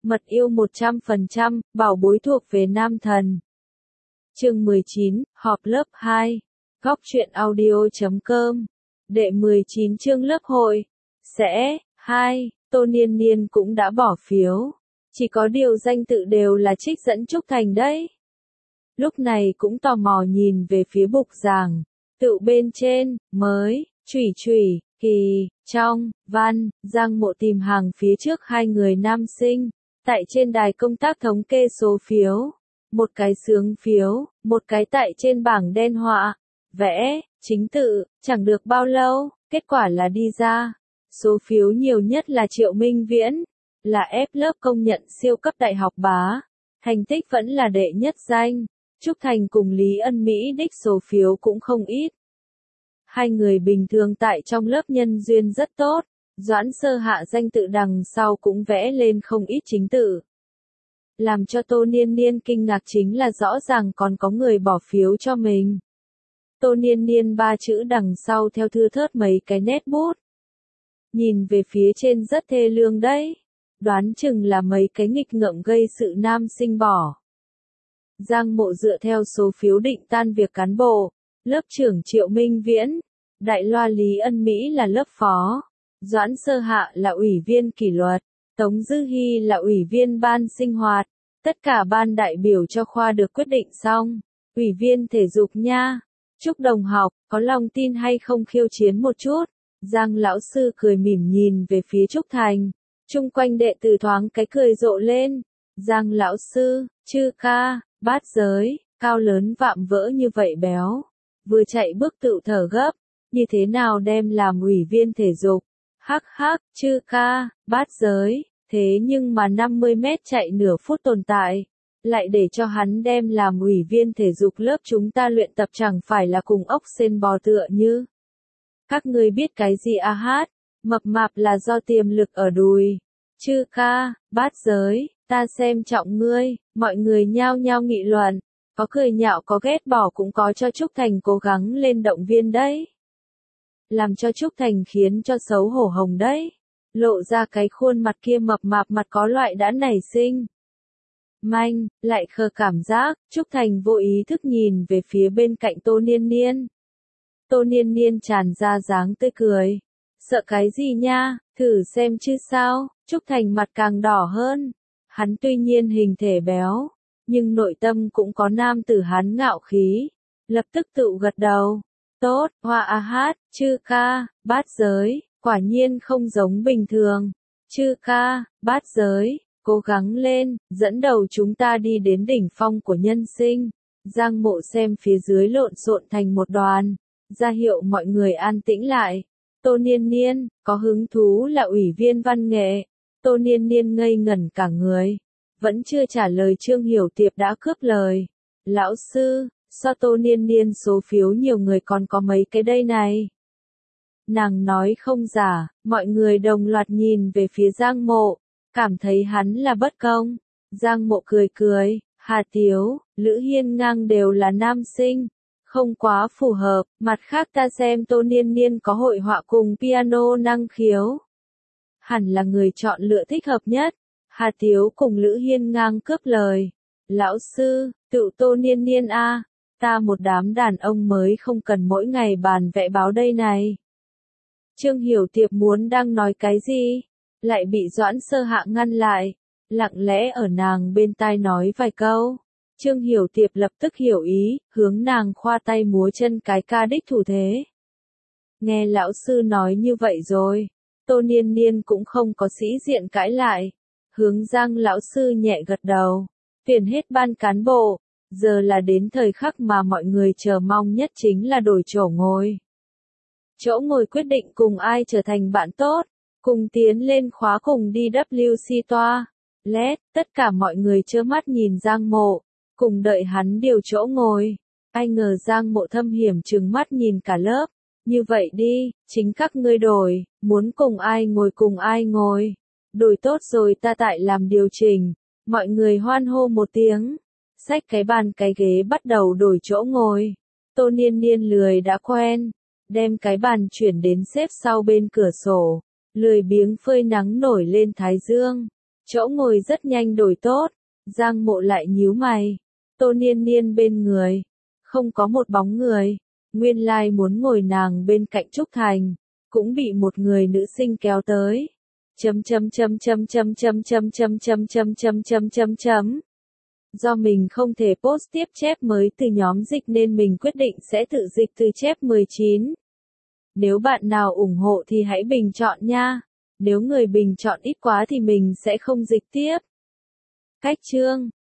Mật yêu 100%, bảo bối thuộc về nam thần. Chương 19, họp lớp 2. Góc truyện audio.com. Đệ 19 chương lớp hội. Sẽ, 2, Tô Niên Niên cũng đã bỏ phiếu. Chỉ có điều danh tự đều là trích dẫn Trúc Thành đấy. Lúc này cũng tò mò nhìn về phía bục giảng. Tự bên trên, mới, chủy, kỳ, trong, văn, Giang Mộ tìm hàng phía trước hai người nam sinh. Tại trên đài công tác thống kê số phiếu. Một cái xướng phiếu, một cái tại trên bảng đen họa, vẽ, chính tự, chẳng được bao lâu, kết quả là đi ra. Số phiếu nhiều nhất là Triệu Minh Viễn, là F lớp công nhận siêu cấp đại học bá. Thành tích vẫn là đệ nhất danh. Trúc Thành cùng Lý Ân Mỹ đích số phiếu cũng không ít. Hai người bình thường tại trong lớp nhân duyên rất tốt. Doãn Sơ Hạ danh tự đằng sau cũng vẽ lên không ít chính tự. Làm cho Tô Niên Niên kinh ngạc chính là rõ ràng còn có người bỏ phiếu cho mình. Tô Niên Niên ba chữ đằng sau theo thưa thớt mấy cái nét bút. Nhìn về phía trên rất thê lương đấy. Đoán chừng là mấy cái nghịch ngợm gây sự nam sinh bỏ. Giang Mộ dựa theo số phiếu định tan việc cán bộ. Lớp trưởng Triệu Minh Viễn. Đại loa Lý Ân Mỹ là lớp phó. Doãn Sơ Hạ là ủy viên kỷ luật. Tống Dư Hi là ủy viên ban sinh hoạt. Tất cả ban đại biểu cho khoa được quyết định xong. Ủy viên thể dục nha. Chúc đồng học, có lòng tin hay không khiêu chiến một chút. Giang lão sư cười mỉm nhìn về phía Trúc Thành. Chung quanh đệ tử thoáng cái cười rộ lên. Giang lão sư, chư ca, bát giới, cao lớn vạm vỡ như vậy béo. Vừa chạy bước tự thở gấp. Như thế nào đem làm ủy viên thể dục? Hắc hắc, chư ca, bát giới. Thế nhưng mà 50 mét chạy nửa phút tồn tại, lại để cho hắn đem làm ủy viên thể dục lớp chúng ta luyện tập chẳng phải là cùng ốc sên bò tựa như. Các ngươi biết cái gì à hát, mập mạp là do tiềm lực ở đùi. Chư ca, bát giới, ta xem trọng ngươi, mọi người nhao nhao nghị luận, có cười nhạo có ghét bỏ cũng có cho Trúc Thành cố gắng lên động viên đấy. Làm cho Trúc Thành khiến cho xấu hổ hồng đấy. Lộ ra cái khuôn mặt kia mập mạp mặt có loại đã nảy sinh. Manh, lại khờ cảm giác, Trúc Thành vô ý thức nhìn về phía bên cạnh Tô Niên Niên. Tô Niên Niên tràn ra dáng tươi cười. Sợ cái gì nha, thử xem chứ sao, Trúc Thành mặt càng đỏ hơn. Hắn tuy nhiên hình thể béo, nhưng nội tâm cũng có nam tử hắn ngạo khí. Lập tức tự gật đầu. Tốt, hoa a hát, chư ca, bát giới. Quả nhiên không giống bình thường. Chư ca, bát giới, cố gắng lên, dẫn đầu chúng ta đi đến đỉnh phong của nhân sinh. Giang Mộ xem phía dưới lộn xộn thành một đoàn, ra hiệu mọi người an tĩnh lại. Tô Niên Niên, có hứng thú là ủy viên văn nghệ. Tô Niên Niên ngây ngẩn cả người. Vẫn chưa trả lời Trương Hiểu Tiệp đã cướp lời. Lão sư, so Tô Niên Niên số phiếu nhiều người còn có mấy cái đây này. Nàng nói không giả, mọi người đồng loạt nhìn về phía Giang Mộ, cảm thấy hắn là bất công. Giang Mộ cười, Hà Tiếu, Lữ Hiên Ngang đều là nam sinh, không quá phù hợp, mặt khác ta xem Tô Niên Niên có hội họa cùng piano năng khiếu. Hẳn là người chọn lựa thích hợp nhất. Hà Tiếu cùng Lữ Hiên Ngang cướp lời. Lão sư, tự Tô Niên Niên a, ta một đám đàn ông mới không cần mỗi ngày bàn vẽ báo đây này. Trương Hiểu Tiệp muốn đang nói cái gì, lại bị Doãn Sơ Hạ ngăn lại, lặng lẽ ở nàng bên tai nói vài câu. Trương Hiểu Tiệp lập tức hiểu ý, hướng nàng khoa tay múa chân cái ca đích thủ thế. Nghe lão sư nói như vậy rồi, Tô Niên Niên cũng không có sĩ diện cãi lại, hướng Giang lão sư nhẹ gật đầu, tuyển hết ban cán bộ, giờ là đến thời khắc mà mọi người chờ mong nhất chính là đổi chỗ ngồi. Chỗ ngồi quyết định cùng ai trở thành bạn tốt, cùng tiến lên khóa cùng đi WC toa. Lét, tất cả mọi người trơ mắt nhìn Giang Mộ, cùng đợi hắn điều chỗ ngồi. Ai ngờ Giang Mộ thâm hiểm trừng mắt nhìn cả lớp. Như vậy đi, chính các ngươi đổi, muốn cùng ai ngồi. Đổi tốt rồi ta tại làm điều chỉnh. Mọi người hoan hô một tiếng. Xách cái bàn cái ghế bắt đầu đổi chỗ ngồi. Tô Niên Niên lười đã quen. Đem cái bàn chuyển đến xếp sau bên cửa sổ, lười biếng phơi nắng nổi lên thái dương. Chỗ ngồi rất nhanh đổi tốt, Giang Mộ lại nhíu mày. Tô Niên Niên bên người, không có một bóng người, nguyên lai muốn ngồi nàng bên cạnh Trúc Thành, cũng bị một người nữ sinh kéo tới. Chấm chấm chấm chấm chấm chấm chấm chấm chấm chấm chấm chấm chấm chấm. Do mình không thể post tiếp chép mới từ nhóm dịch nên mình quyết định sẽ tự dịch từ chép 19. Nếu bạn nào ủng hộ thì hãy bình chọn nha. Nếu người bình chọn ít quá thì mình sẽ không dịch tiếp. Cách chương